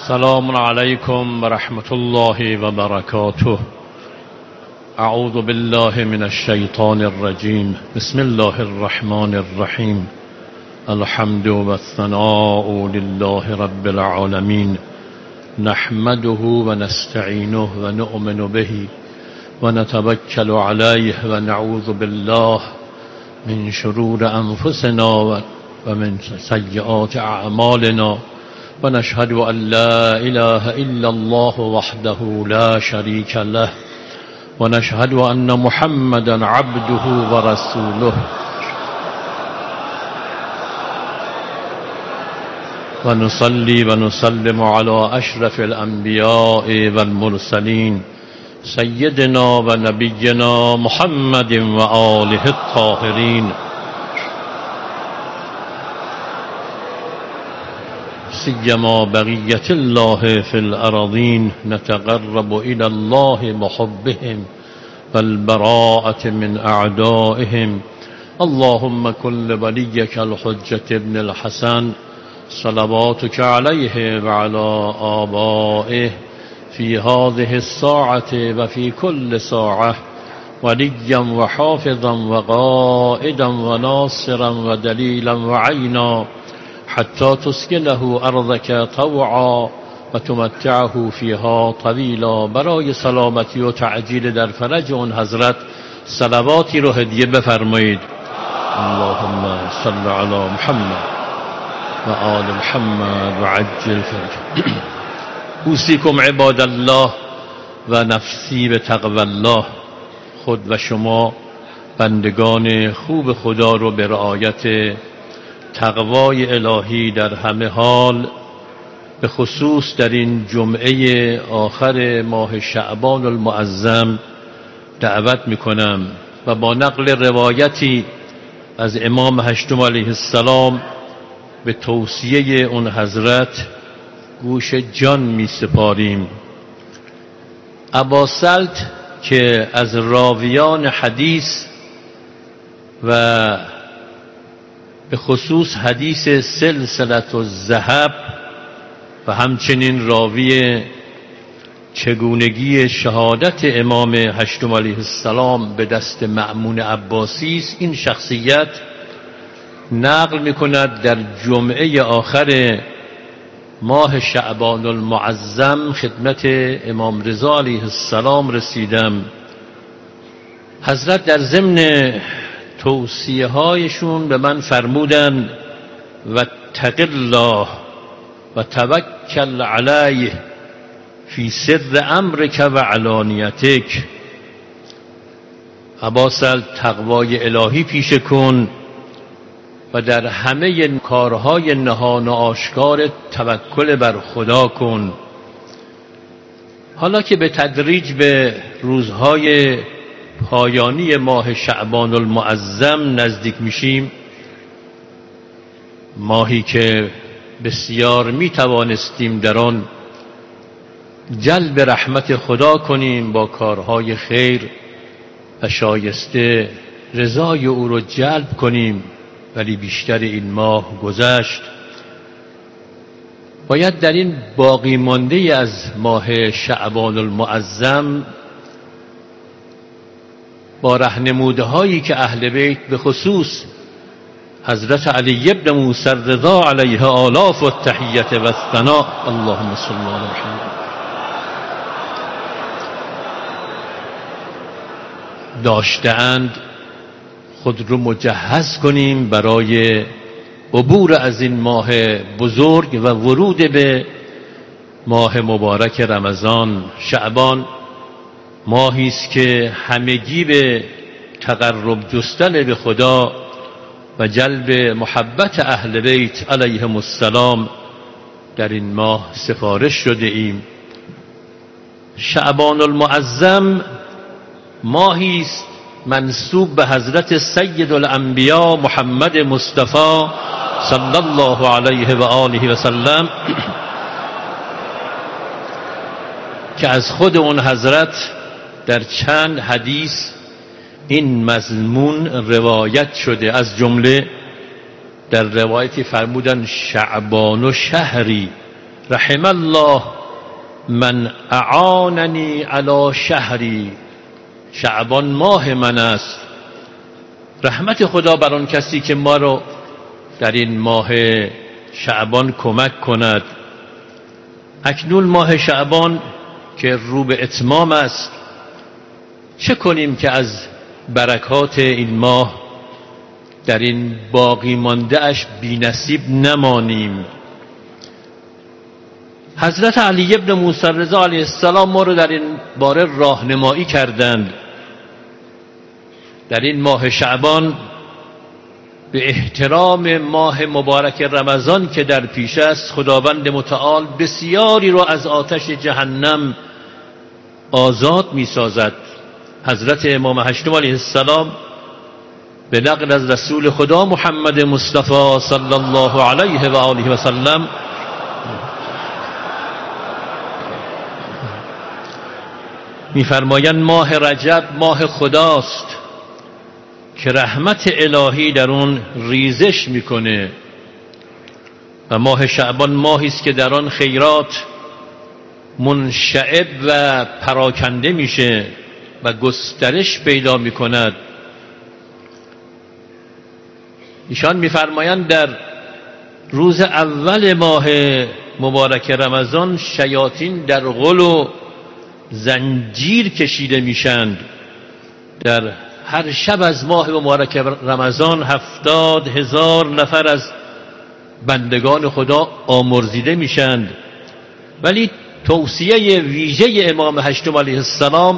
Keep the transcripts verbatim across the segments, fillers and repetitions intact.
سلام علیکم و رحمت الله و برکاته. اعوذ بالله من الشیطان الرجیم. بسم الله الرحمن الرحیم. الحمد و الثناء لله رب العالمین. نحمده و نستعینه و نؤمن به و نتوکل علیه و نعوذ بالله من شرور انفسنا و من سیئات اعمالنا و نشهد ان لا اله الا الله وحده لا شریک له و نشهد ان محمدا عبده و رسوله و نصلی و نسلم علی اشرف الانبیاء والمرسلین سیدنا و نبینا محمد و آله الطاهرین سیما بقیة الله فی الارضین. نتقرب الى الله بحبهم والبراءة من اعدائهم. اللهم كن لوليك الحجة ابن الحسن صلواتك عليه وعلى آبائه في هذه الساعة وفي كل ساعة وليا وحافظا وقائدا وناصرا ودليلا وعينا حتى تسكنه أرضك طوعا و تمتعه فيها طویلا. برای سلامتی و تعجیل در فرج اون حضرت صلواتی رو هدیه بفرمایید. اللهم صل علی محمد و آل محمد و عجل فرج. اوصیکم عباد الله و نفسی به تقوی الله. خود و شما بندگان خوب خدا رو به رعایت تقوای الهی در همه حال، به خصوص در این جمعه آخر ماه شعبان المعظم دعوت میکنم و با نقل روایتی از امام هشتم علیه السلام به توصیه اون حضرت گوش جان می سپاریم. ابا سلط که از راویان حدیث و به خصوص حدیث سلسلة الذهب و همچنین راوی چگونگی شهادت امام هشتم علیه السلام به دست مأمون عباسی است، این شخصیت نقل می کند در جمعه آخر ماه شعبان المعظم خدمت امام رضا علیه السلام رسیدم. حضرت در ضمن توصیه هایشون به من فرمودن و اتق الله و توکل علیه فی سر امرک و علانیتک. ابا سلط تقوای الهی پیشه کن و در همه کارهای نهان و آشکار توکل بر خدا کن. حالا که به تدریج به روزهای پایانی ماه شعبان المعظم نزدیک میشیم، ماهی که بسیار می توانستیم در آن جلب رحمت خدا کنیم با کارهای خیر و شایسته رضای او را جلب کنیم، ولی بیشتر این ماه گذشت. باید در این باقی مانده از ماه شعبان المعظم با رهنمودهایی که اهل بیت به خصوص حضرت علی ابن موسی الرضا علیه آلاف و التحیت و الثناء اللهم صل علی محمد داشته‌اند خود رو مجهز کنیم برای عبور از این ماه بزرگ و ورود به ماه مبارک رمضان. شعبان ماهی است که همگی به تقرب جستن به خدا و جلب محبت اهل بیت علیهم السلام در این ماه سفارش شده ایم. شعبان المعظم ماهی است منسوب به حضرت سید الانبیا محمد مصطفی صلی الله علیه و آله و سلم که از خود اون حضرت در چند حدیث این مضمون روایت شده. از جمله در روایتی فرمودن شعبان و شهری رحم الله من اعاننی علی شهری، شعبان ماه من است. رحمت خدا بر آن کسی که ما رو در این ماه شعبان کمک کند. اکنون ماه شعبان که رو به اتمام است، چه کنیم که از برکات این ماه در این باقی مانده اش بی نصیب نمانیم. حضرت علی ابن موسی رضا علیه السلام ما رو در این باره راهنمایی کردند. در این ماه شعبان به احترام ماه مبارک رمضان که در پیش است، خداوند متعال بسیاری رو از آتش جهنم آزاد می سازد. حضرت امام هشتم علیه السلام به نقل از رسول خدا محمد مصطفی صلی الله علیه و آله و سلم می‌فرمایند ماه رجب ماه خداست که رحمت الهی در اون ریزش میکنه و ماه شعبان ماهی است که در آن خیرات منشعب و پراکنده میشه و گسترش پیدا میکند. ایشان میفرمایند در روز اول ماه مبارک رمضان شیاطین در غل و زنجیر کشیده میشند. در هر شب از ماه مبارک رمضان هفتاد هزار نفر از بندگان خدا آمرزیده میشند. ولی توصیه ویژه امام هشتم علیه السلام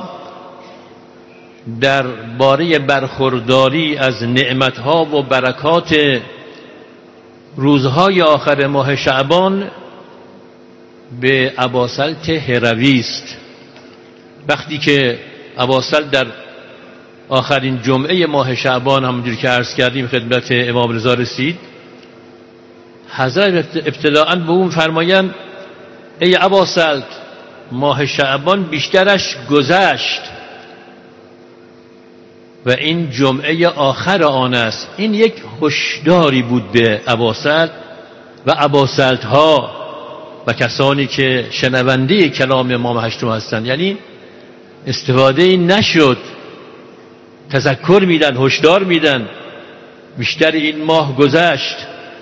در باره برخورداری از نعمتها و برکات روزهای آخر ماه شعبان به اباسلط هروی است. وقتی که اباسلط در آخرین جمعه ماه شعبان همونجور که عرض کردیم خدمت امام رضا رسید، حضرت ابتداءً به اون فرمایند ای اباسلط، ماه شعبان بیشترش گذشت و این جمعه آخر آن است. این یک هشداری بود به اباسلط و اباسلط ها و کسانی که شنونده کلام امام هشتم هستند. یعنی استفاده نشد، تذکر میدن، هشدار میدن بیشتر این ماه گذشت.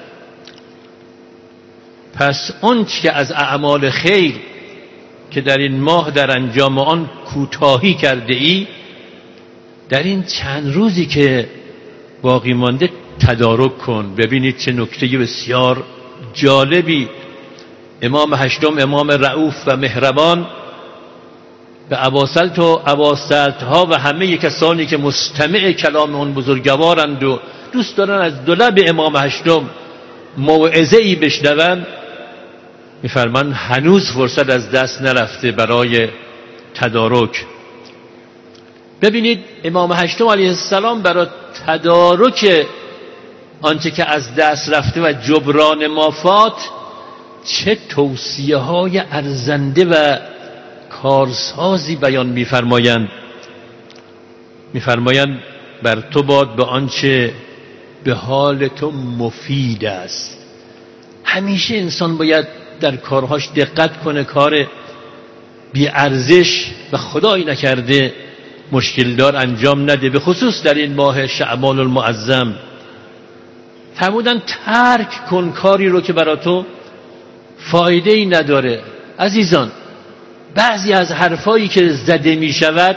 پس آنچه که از اعمال خیر که در این ماه در انجام آن کوتاهی کرده ای، در این چند روزی که باقی مانده تدارک کن. ببینید چه نکته بسیار جالبی امام هشتم، امام رؤوف و مهربان، به اباسلط و اباسلط ها و همه کسانی که مستمع کلام اون بزرگوارند و دوست دارن از دو لب امام هشتم موعظه ای بشنوند، میفرمان هنوز فرصت از دست نرفته برای تدارک. ببینید امام هشتم علیه السلام برای تدارک آنچه که از دست رفته و جبران مافات چه توصیه های ارزنده و کارسازی بیان می‌فرمایند. می‌فرمایند بر تو باد به آنچه به حال تو مفید است. همیشه انسان باید در کارهاش دقت کنه، کار بی ارزش و خدایی نکرده مشکل دار انجام نده، به خصوص در این ماه شعبان المعظم. فرمودن ترک کن کاری رو که برای تو فایده ای نداره. عزیزان، بعضی از حرفایی که زده می شود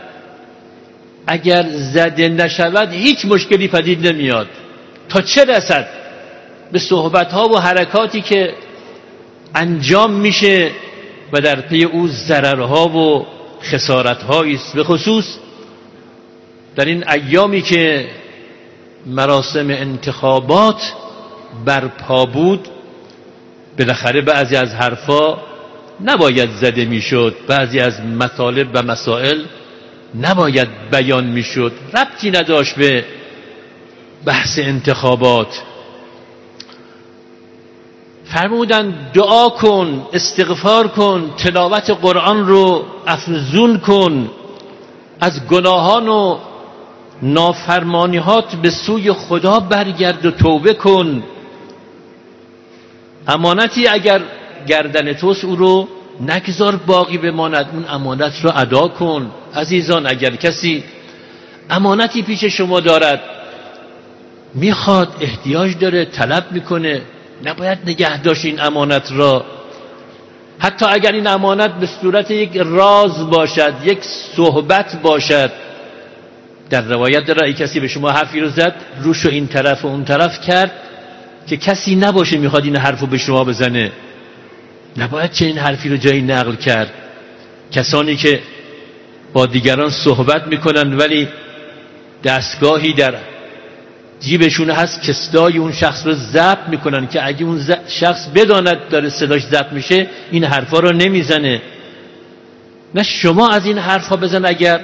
اگر زده نشود هیچ مشکلی پدید نمیاد، تا چه رسد به صحبتها و حرکاتی که انجام میشه و در پی او ضررها و خسارتهایی است. به خصوص در این ایامی که مراسم انتخابات برپا بود، بالاخره بعضی از حرفا نباید زده میشد، بعضی از مطالب و مسائل نباید بیان میشد، ربطی نداشت به بحث انتخابات. فرمودن دعا کن، استغفار کن، تلاوت قرآن رو افزون کن، از گناهان و نافرمانیات به سوی خدا برگرد و توبه کن. امانتی اگر گردن توست او رو نگذار باقی بماند، اون امانت رو ادا کن. عزیزان، اگر کسی امانتی پیش شما دارد، میخواد، احتیاج داره، طلب میکنه، نباید نگه داشت این امانت را. حتی اگر این امانت به صورت یک راز باشد، یک صحبت باشد. در روایت داره ای کسی به شما حرفی رو زد، روشو این طرف و اون طرف کرد که کسی نباشه میخواد این حرفو به شما بزنه. نباید چنین حرفی رو جایی نقل کرد. کسانی که با دیگران صحبت میکنن ولی دستگاهی در جیبشون هست که صدای اون شخص رو ضبط میکنن که اگه اون شخص بداند داره صداش ضبط میشه این حرفا رو نمیزنه. نه شما از این حرفا بزن اگر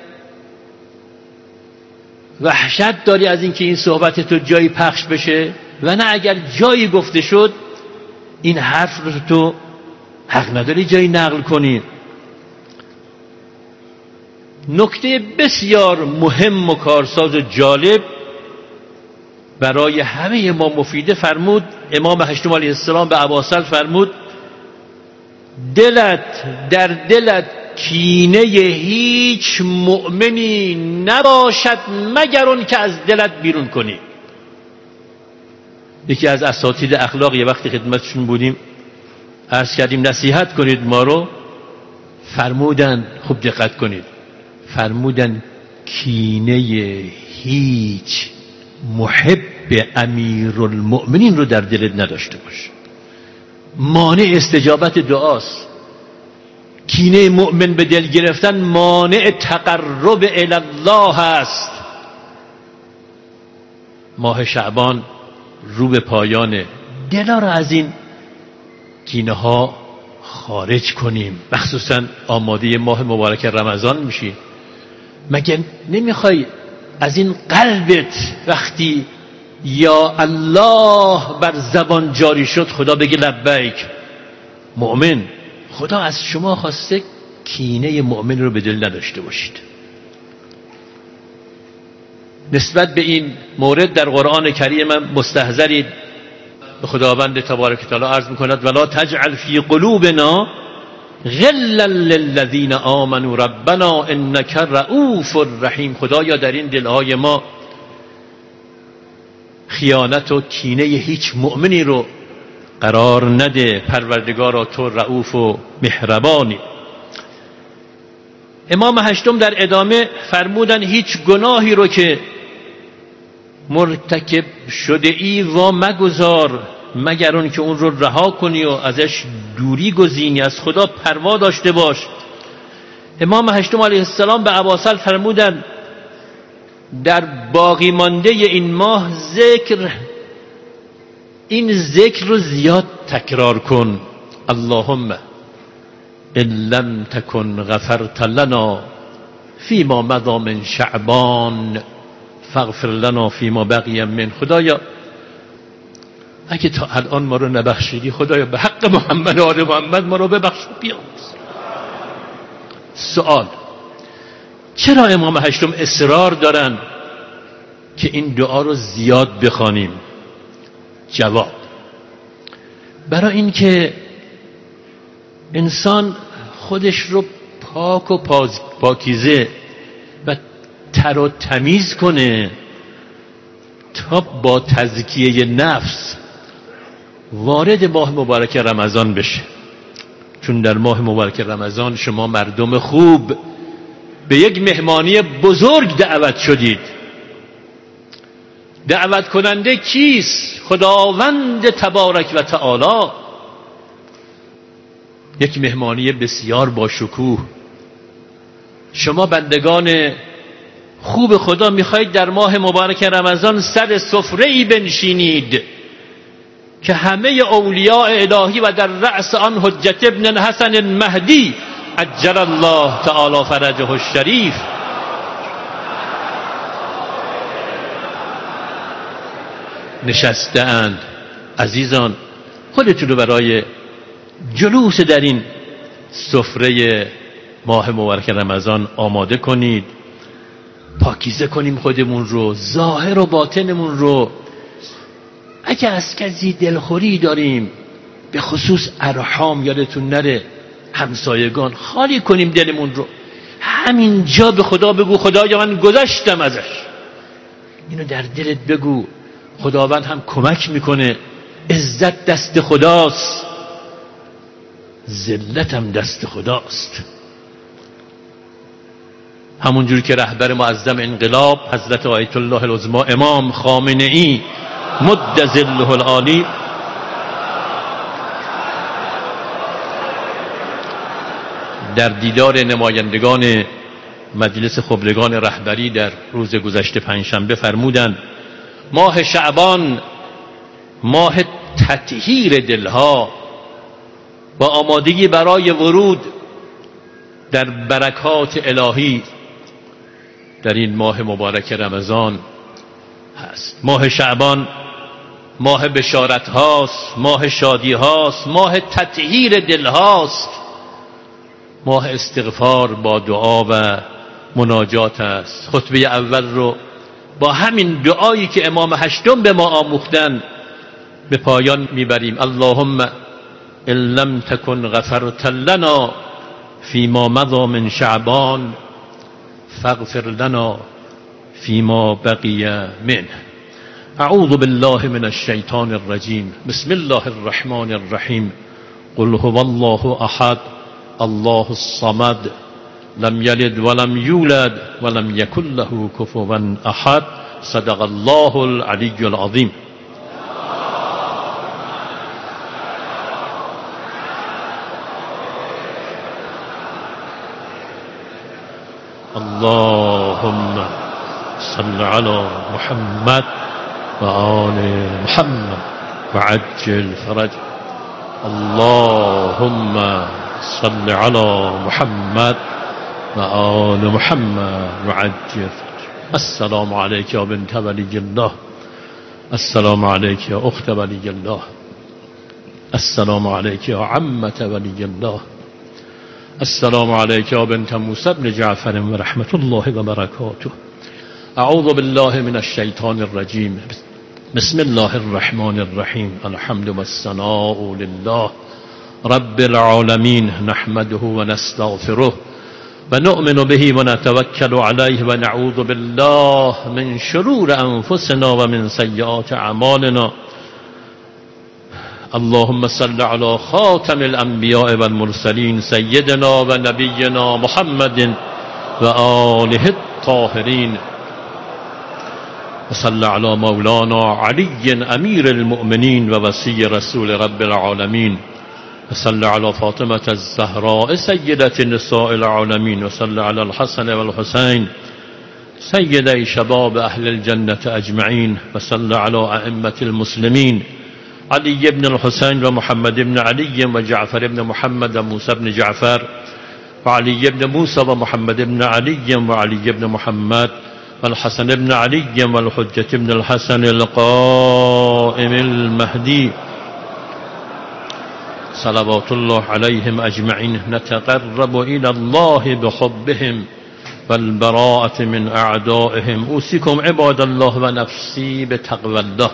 وحشت داری از اینکه این صحبت تو جایی پخش بشه، و نه اگر جایی گفته شد این حرف رو تو حق نداری جایی نقل کنی. نکته بسیار مهم و کارساز و جالب برای همه ما مفیده فرمود امام هشتم علیه السلام به ابوسل فرمود دلت در دلت کینه هیچ مؤمنی نباشد مگر اون که از دلت بیرون کنی. یکی از اساتید اخلاق یه وقتی خدمتشون بودیم عرض کردیم نصیحت کنید ما رو، فرمودن خوب دقت کنید، فرمودن کینه هیچ محب امیرالمؤمنین رو در دلت نداشته باش. مانع استجابت دعاست. کینه مؤمن به دل گرفتن مانع تقرب الی الله است. ماه شعبان رو به پایانه، دلا رو از این کینه ها خارج کنیم. مخصوصا آماده ماه مبارک رمضان میشی. مگه نمیخوای از این قلبت وقتی یا الله بر زبان جاری شد خدا بگه لبیک؟ مؤمن، خدا از شما خواسته کینه مؤمن رو به دل نداشته باشید. نسبت به این مورد در قرآن کریم مستحضرید. به خداوند تبارک و تعالی عرض میکند ولا تجعل فی قلوبنا غلا للذین آمنوا ربنا انک رؤوف رحیم. خدایا در این دلهای ما خیانت و کینه هیچ مؤمنی رو قرار نده، پروردگارا تو رؤوف و مهربانی. امام هشتم در ادامه فرمودن هیچ گناهی رو که مرتکب شده ای و مگذار مگر اون که اون رو رها کنی و ازش دوری گزینی، از خدا پروا داشته باش. امام هشتم علیه السلام به ابوسل فرمودن در باقی مانده این ماه ذکر این ذکر رو زیاد تکرار کن. اللهم ان لم تکن غفرت لنا فیما مضی من شعبان فاغفر لنا فیما بقی من. خدایا اگه تا الان ما رو نبخشیدی، خدایا به حق محمد و آل محمد ما رو ببخش و بیامرز. سوال: چرا امام هشتم اصرار دارن که این دعا رو زیاد بخوانیم؟ جواب: برای این که انسان خودش رو پاک و پاکیزه و تر و تمیز کنه تا با تزکیه نفس وارد ماه مبارک رمضان بشه. چون در ماه مبارک رمضان شما مردم خوب به یک مهمانی بزرگ دعوت شدید. دعوت کننده کیست؟ خداوند تبارک و تعالی. یک مهمانی بسیار با شکوه. شما بندگان خوب خدا میخواید در ماه مبارک رمضان سر سفره‌ای بنشینید که همه اولیاء الهی و در رأس آن حجت ابن الحسن المهدی عجل الله تعالی فرجه الشریف نشسته‌اند. عزیزان، خودتون رو برای جلوس در این سفره ماه مبارک رمضان آماده کنید. پاکیزه کنیم خودمون رو، ظاهر و باطنمون رو. اگه از کسی دلخوری داریم به خصوص ارحام، یادتون نره همسایگان، خالی کنیم دلمون رو. همینجا به خدا بگو خدایا من گذشتم ازش. اینو در دلت بگو. خداوند هم کمک میکنه. عزت دست خداست، ذلت هم دست خداست. همونجوری که رهبر معظم انقلاب حضرت آیت الله العظما امام خامنه ای مد ظله العالی در دیدار نمایندگان مجلس خبرگان رهبری در روز گذشته پنجشنبه فرمودند ماه شعبان ماه تطهیر دلها و آمادگی برای ورود در برکات الهی در این ماه مبارک رمضان هست. ماه شعبان ماه بشارت هاست، ماه شادی هاست، ماه تطهیر دل هاست، ماه استغفار با دعا و مناجات است. خطبه اول رو با همین دعایی که امام هشتم به ما آموختن به پایان میبریم. اللهم ان لم تکن غفرت لنا فيما مضى من شعبان فاغفر لنا فيما بقي منه. اعوذ بالله من الشیطان الرجیم. بسم الله الرحمن الرحیم. قل هو الله احد الله الصمد لم يلد ولم يولد ولم يكن له كفوا احد. صدق الله العلی العظیم. اللهم صل على محمد و آل محمد و عجل فرج. اللهم صل على محمد و آل محمد و عجل فرج. السلام علیک یا بنت ولی الله. السلام علیک یا اخت ولی الله. السلام علیک یا عمت ولی الله. السلام عليك يا بنت موسى بن جعفر ورحمة الله وبركاته. أعوذ بالله من الشيطان الرجيم. بسم الله الرحمن الرحيم. الحمد والثناء لله رب العالمين نحمده ونستغفره ونؤمن به ونتوكل عليه ونعوذ بالله من شرور أنفسنا ومن سيئات أعمالنا. اللهم صل على خاتم الأنبياء والمرسلين سيدنا ونبينا محمد وآله الطاهرين وصل على مولانا علي أمير المؤمنين ووصي رسول رب العالمين وصل على فاطمة الزهراء سيدة نساء العالمين وصل على الحسن والحسين سيدي شباب أهل الجنة أجمعين وصل على أئمة المسلمين علي بن الحسين ومحمد بن علي وجعفر بن محمد وموسى بن جعفر وعلي بن موسى ومحمد بن علي وعلي بن محمد والحسن بن علي والحجة بن الحسن القائم المهدي صلوات الله عليهم أجمعين. نتقرب إلى الله بحبهم والبراءة من أعدائهم. أوصيكم عباد الله ونفسي بتقوى الله.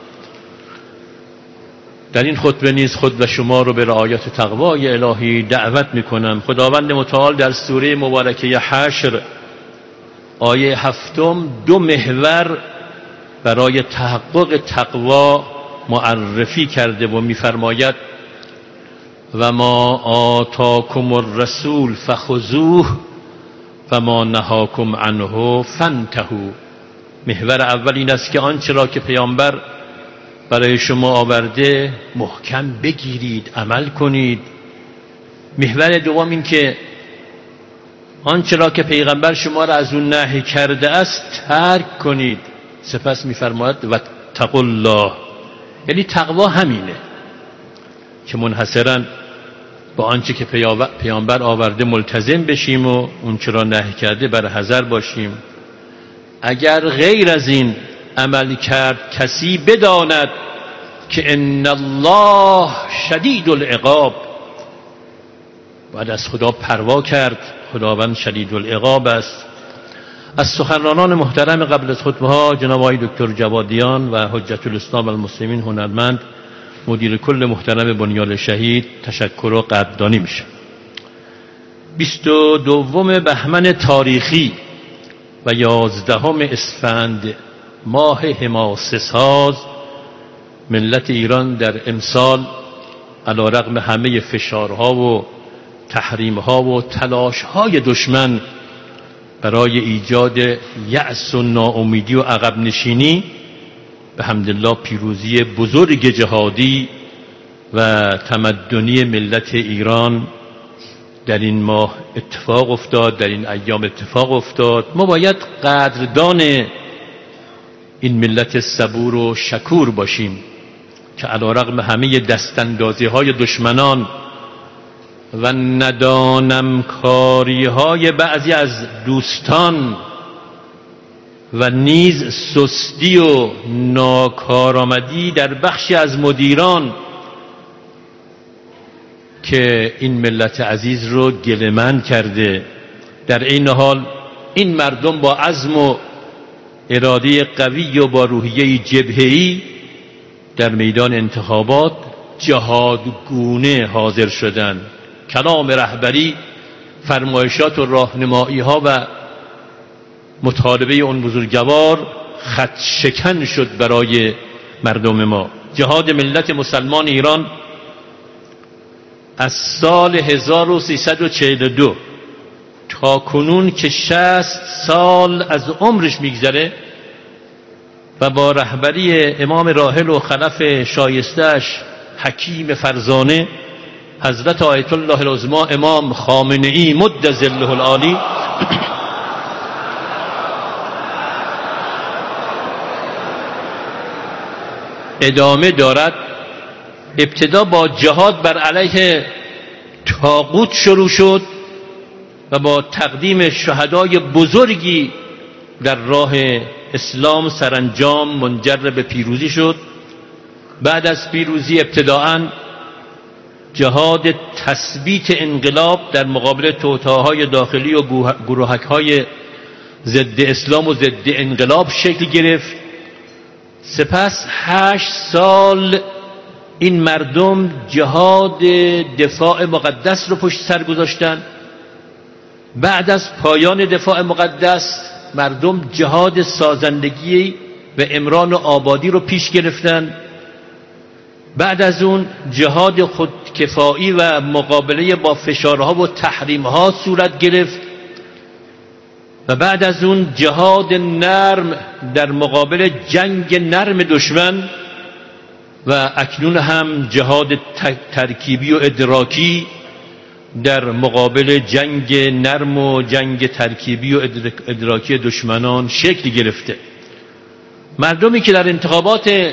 در این خطبه نیز خود و شما رو به رعایت تقوای الهی دعوت میکنم. خداوند متعال در سوره مبارکه حشر آیه هفتم دو محور برای تحقق تقوا معرفی کرده و میفرماید و ما آتاکم الرسول فخذوه و ما نهاکم عنه فانتهوا. محور اول این است که آنچه را که پیامبر برای شما آورده محکم بگیرید، عمل کنید. محور دوم این که آنچه را که پیغمبر شما را از اون نهی کرده است ترک کنید. سپس می‌فرماید و اتقوا الله، یعنی تقوا همینه که منحصراً با آنچه که پیامبر آورده ملتزم بشیم و اون چه را نهی کرده بر حذر باشیم. اگر غیر از این عمل کرد کسی بداند که ان الله شدید العقاب، باید از خدا پروا کرد. خداوند شدید العقاب است. از سخنرانان محترم قبل از خطبه ها جناب آقای دکتر جوادیان و حجت الاسلام والمسلمین هنرمند مدیر کل محترم بنیاد شهید تشکر و قدردانی میشه. بیست و دوم بهمن تاریخی و یازدهم اسفند ماه حماسه ساز ملت ایران در امسال علیرغم همه فشارها و تحریمها و تلاشهای دشمن برای ایجاد یأس و ناامیدی و عقب نشینی به حمدالله پیروزی بزرگ جهادی و تمدنی ملت ایران در این ماه اتفاق افتاد، در این ایام اتفاق افتاد. ما باید قدردان این ملت صبور و شکور باشیم که علیرغم همه دستاندازی های دشمنان و ندانمکاری های بعضی از دوستان و نیز سستی و ناکارآمدی در بخشی از مدیران که این ملت عزیز رو گله‌مند کرده، در این حال این مردم با عزم و اراده قوی و با روحیه جبهه‌ای در میدان انتخابات جهادگونه حاضر شدند. کلام رهبری، فرمایشات و راهنمایی ها و مطالبه اون بزرگوار خط شکن شد برای مردم ما. جهاد ملت مسلمان ایران از سال هزار و سیصد و چهل و دو تا کنون که شصت سال از عمرش میگذره و با رهبری امام راحل و خلف شایسته‌اش حکیم فرزانه حضرت آیت الله العظمی امام خامنه‌ای مد ظله العالی ادامه دارد. ابتدا با جهاد بر علیه طاغوت شروع شد و با تقدیم شهدای بزرگی در راه اسلام سرانجام منجر به پیروزی شد. بعد از پیروزی ابتداءً جهاد تثبیت انقلاب در مقابل توطئه‌های داخلی و گروهک‌های ضد اسلام و ضد انقلاب شکل گرفت. سپس هشت سال این مردم جهاد دفاع مقدس رو پشت سر گذاشتن. بعد از پایان دفاع مقدس مردم جهاد سازندگی و عمران و آبادی رو پیش گرفتن. بعد از اون جهاد خودکفایی و مقابله با فشارها و تحریمها صورت گرفت و بعد از اون جهاد نرم در مقابل جنگ نرم دشمن و اکنون هم جهاد ترکیبی و ادراکی در مقابل جنگ نرم و جنگ ترکیبی و ادراکی دشمنان شکل گرفته. مردمی که در انتخابات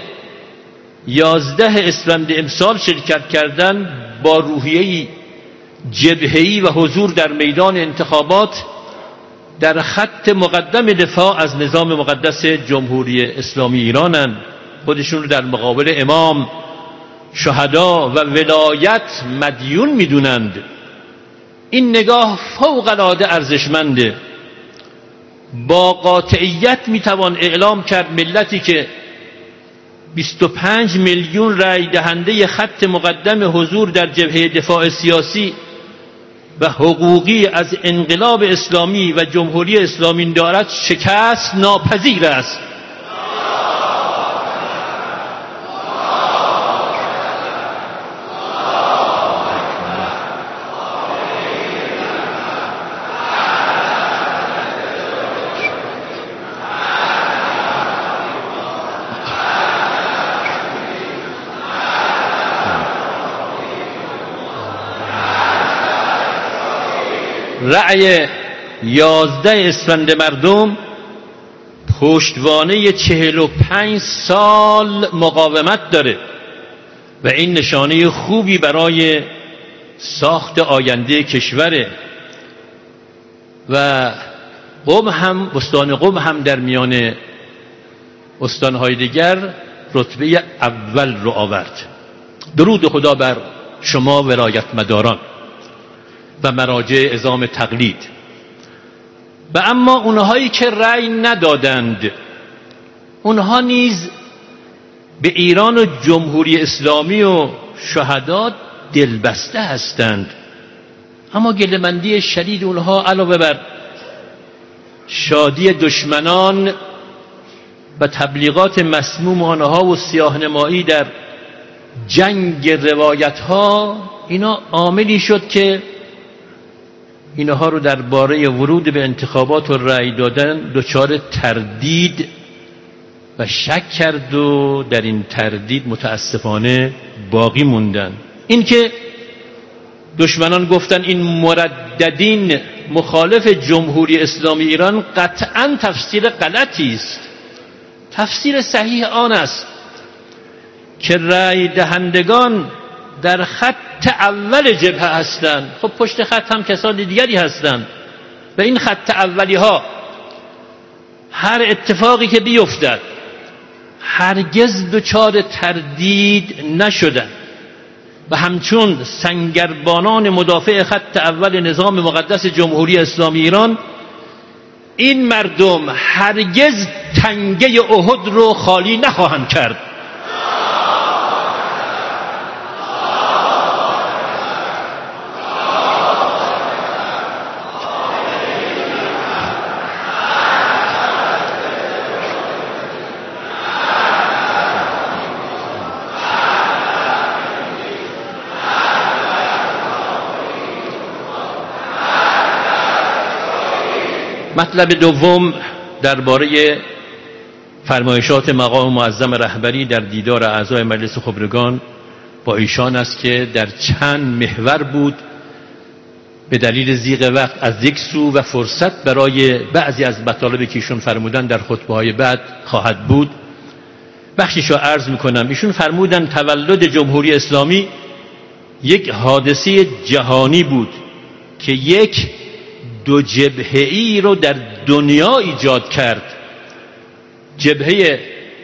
یازده اسفند امسال شرکت کردند با روحیه‌ای جبهه‌ای و حضور در میدان انتخابات در خط مقدم دفاع از نظام مقدس جمهوری اسلامی ایرانند. خودشون رو در مقابل امام، شهدا و ولایت مدیون میدونند. این نگاه فوق العاده ارزشمنده. با قاطعیت میتوان اعلام کرد ملتی که بیست و پنج میلیون رای دهنده خط مقدم حضور در جبهه دفاع سیاسی و حقوقی از انقلاب اسلامی و جمهوری اسلامی دارد شکست ناپذیر است. رأی یازده اسفند مردم پشتوانه چهل و پنج سال مقاومت داره و این نشانه خوبی برای ساخت آینده کشوره. و قم هم استان قم هم در میان استانهای دیگر رتبه اول رو آورد. درود خدا بر شما ولایت مداران و مراجع عظام تقلید. و اما اونهایی که رأی ندادند، اونها نیز به ایران و جمهوری اسلامی و شهدا دلبسته هستند، اما گله‌مندی شدید اونها علاوه بر شادی دشمنان و تبلیغات مسموم آنها و سیاه‌نمایی در جنگ روایت ها، اینا عاملی شد که اینها رو درباره ورود به انتخابات و رأی دادن دچار تردید و شک کرد و در این تردید متاسفانه باقی موندن. این که دشمنان گفتن این مرددین مخالف جمهوری اسلامی ایران، قطعا تفسیر غلطی است. تفسیر صحیح آن است که رأی دهندگان در خط اول جبهه هستند. خب پشت خط هم کسان دیگری هستند و این خط اولی ها هر اتفاقی که بیفتد هرگز دچار تردید نشدند و همچون سنگربانان مدافع خط اول نظام مقدس جمهوری اسلامی ایران، این مردم هرگز تنگه احد رو خالی نخواهند کرد. مطلب دوم درباره فرمایشات مقام معظم رهبری در دیدار اعضای مجلس خبرگان با ایشان است که در چند محور بود. به دلیل ضیق وقت از یک سو و فرصت برای بعضی از مطالبی که ایشون فرمودن در خطبه‌های بعد خواهد بود. بخشش را عرض می‌کنم. ایشون فرمودن تولد جمهوری اسلامی یک حادثه جهانی بود که یک دو جبهه‌ای رو در دنیا ایجاد کرد. جبهه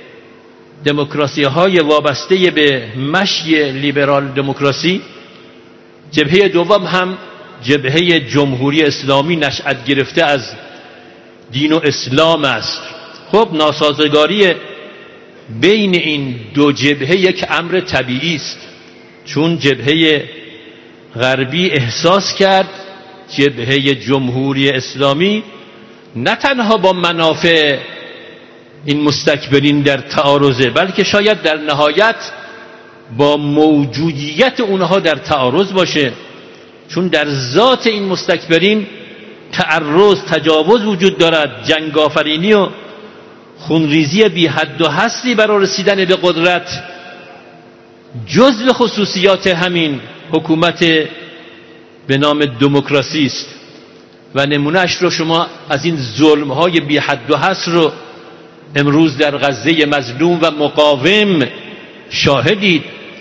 دموکراسی‌های وابسته به مشی لیبرال دموکراسی، جبهه دوم هم جبهه جمهوری اسلامی نشأت گرفته از دین و اسلام است. خب ناسازگاری بین این دو جبهه یک امر طبیعی است، چون جبهه غربی احساس کرد جبهه جمهوری اسلامی نه تنها با منافع این مستکبرین در تعارضه، بلکه شاید در نهایت با موجودیت اونها در تعارض باشه، چون در ذات این مستکبرین تعرض، تجاوز وجود دارد، جنگ آفرینی و خونریزی بی حد و حصری برای رسیدن به قدرت جزو خصوصیات همین حکومت به نام دموکراسی است و نمونهش رو شما از این ظلم‌های بی حد و حصر رو امروز در غزه مظلوم و مقاوم شاهدید.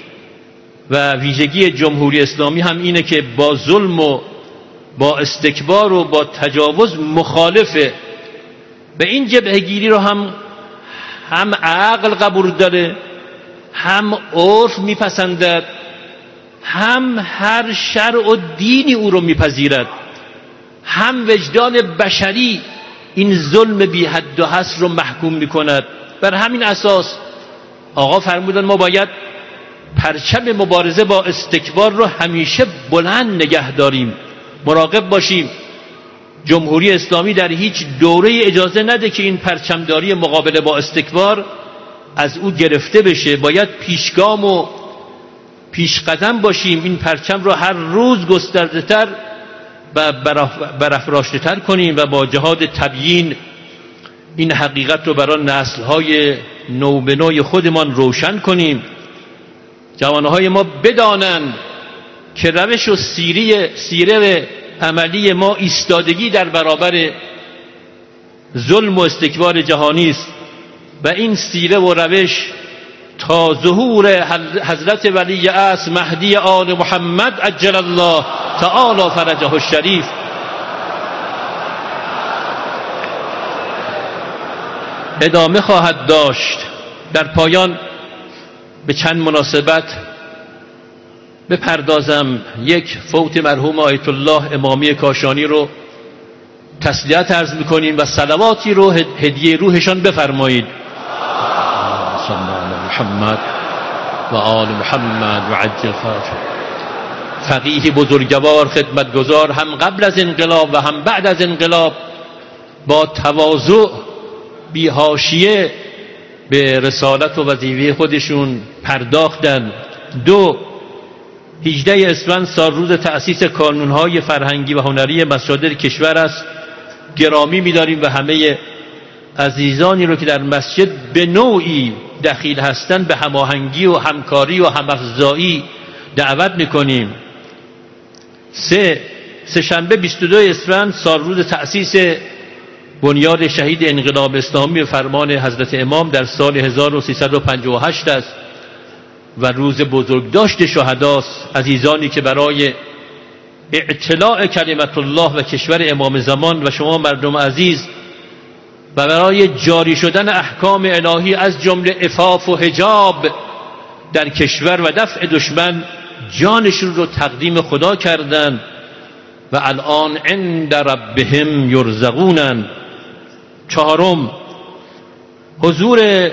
و ویژگی جمهوری اسلامی هم اینه که با ظلم و با استکبار و با تجاوز مخالفه. به این جبهه‌گیری رو هم هم عقل قبول داره، هم عرف میپسندد، هم هر شرع و دینی او رو میپذیرد، هم وجدان بشری این ظلم بی حد و حصر رو محکوم میکند. بر همین اساس آقا فرمودن ما باید پرچم مبارزه با استکبار رو همیشه بلند نگه داریم، مراقب باشیم جمهوری اسلامی در هیچ دوره اجازه نده که این پرچمداری مقابله با استکبار از او گرفته بشه. باید پیشگام و پیش قدم باشیم، این پرچم رو هر روز گسترده تر و برافراشته تر کنیم و با جهاد تبیین این حقیقت رو برای نسل‌های نو به نوی خودمان روشن کنیم. جوانهای ما بدانند که روش و سیره سیره عملی ما ایستادگی در برابر ظلم و استکبار جهانی است و این سیره و روش تا ظهور حضرت ولی عصر مهدی آل محمد عجل الله تعالی فرجه الشریف ادامه خواهد داشت. در پایان به چند مناسبت بپردازم. یک، فوت مرحوم آیت الله امامی کاشانی رو تسلیت عرض میکنیم و صلواتی رو هدیه روحشان بفرمایید. محمد و آل محمد و عجل فرجهم. فقیه بزرگوار خدمتگزار هم قبل از انقلاب و هم بعد از انقلاب با تواضع بی حاشیه به رسالت و وظیفه خودشون پرداختند. دو، هجده اسفند سال روز تأسیس کانونهای فرهنگی و هنری مساجد کشور است. گرامی می‌داریم و همه عزیزانی رو که در مسجد به نوعی دخیل هستند به هماهنگی و همکاری و همافزایی دعوت می‌کنیم. سه، سه‌شنبه بیست و دو اسفند سال روز تأسیس بنیاد شهید انقلاب اسلامی به فرمان حضرت امام در سال هزار و سیصد و پنجاه و هشت است و روز بزرگداشت شهداست. عزیزانی که برای اعتلاء کلمت الله و کشور امام زمان و شما مردم عزیز و برای جاری شدن احکام الهی از جمله عفاف و حجاب در کشور و دفع دشمن جانشون رو تقدیم خدا کردند و الان عند ربهم یرزقون. چهارم، حضور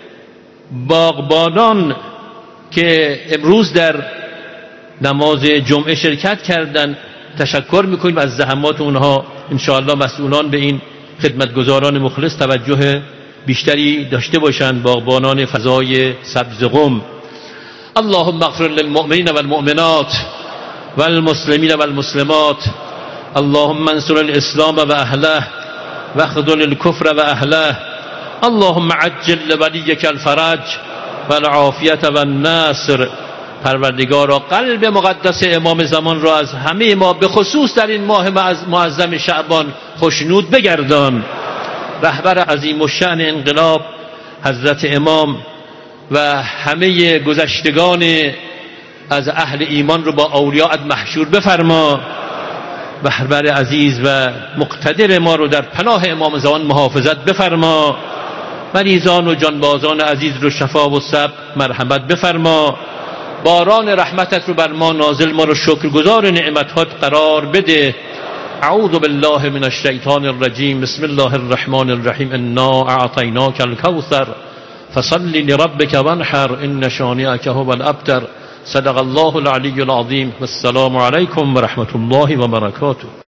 باغبانان که امروز در نماز جمعه شرکت کردند تشکر میکنیم از زحمات اونها. انشاءالله مسئولان به این خدمتگزاران مخلص توجه بیشتری داشته باشند. باغبانان فضای سبز قم. اللهم اغفر للمؤمنین والمؤمنات والمسلمین والمسلمات. اللهم انصر الاسلام و اهله واخذل الكفر و اهله. اللهم عجل لولیک الفرج والعافیت والنصر. پروردگارا قلب مقدس امام زمان را از همه ما به خصوص در این ماه معظم شعبان خوشنود بگردان. رهبر عظیم الشأن انقلاب حضرت امام و همه گذشتگان از اهل ایمان رو با اولیاءت محشور بفرما. رهبر عزیز و مقتدر ما رو در پناه امام زمان محافظت بفرما. مریضان و جانبازان عزیز رو شفا و صبر مرحمت بفرما. باران رحمتت رو بر ما نازل، ما رو شکرگزار نعمتات قرار بده. اعوذ بالله من الشیطان الرجیم. بسم الله الرحمن الرحیم. انا اعطیناک الکوثر فصل لربک وانحر ان شانئک هو الابتر. صدق الله العلی العظیم. والسلام علیکم و رحمت الله و برکاته.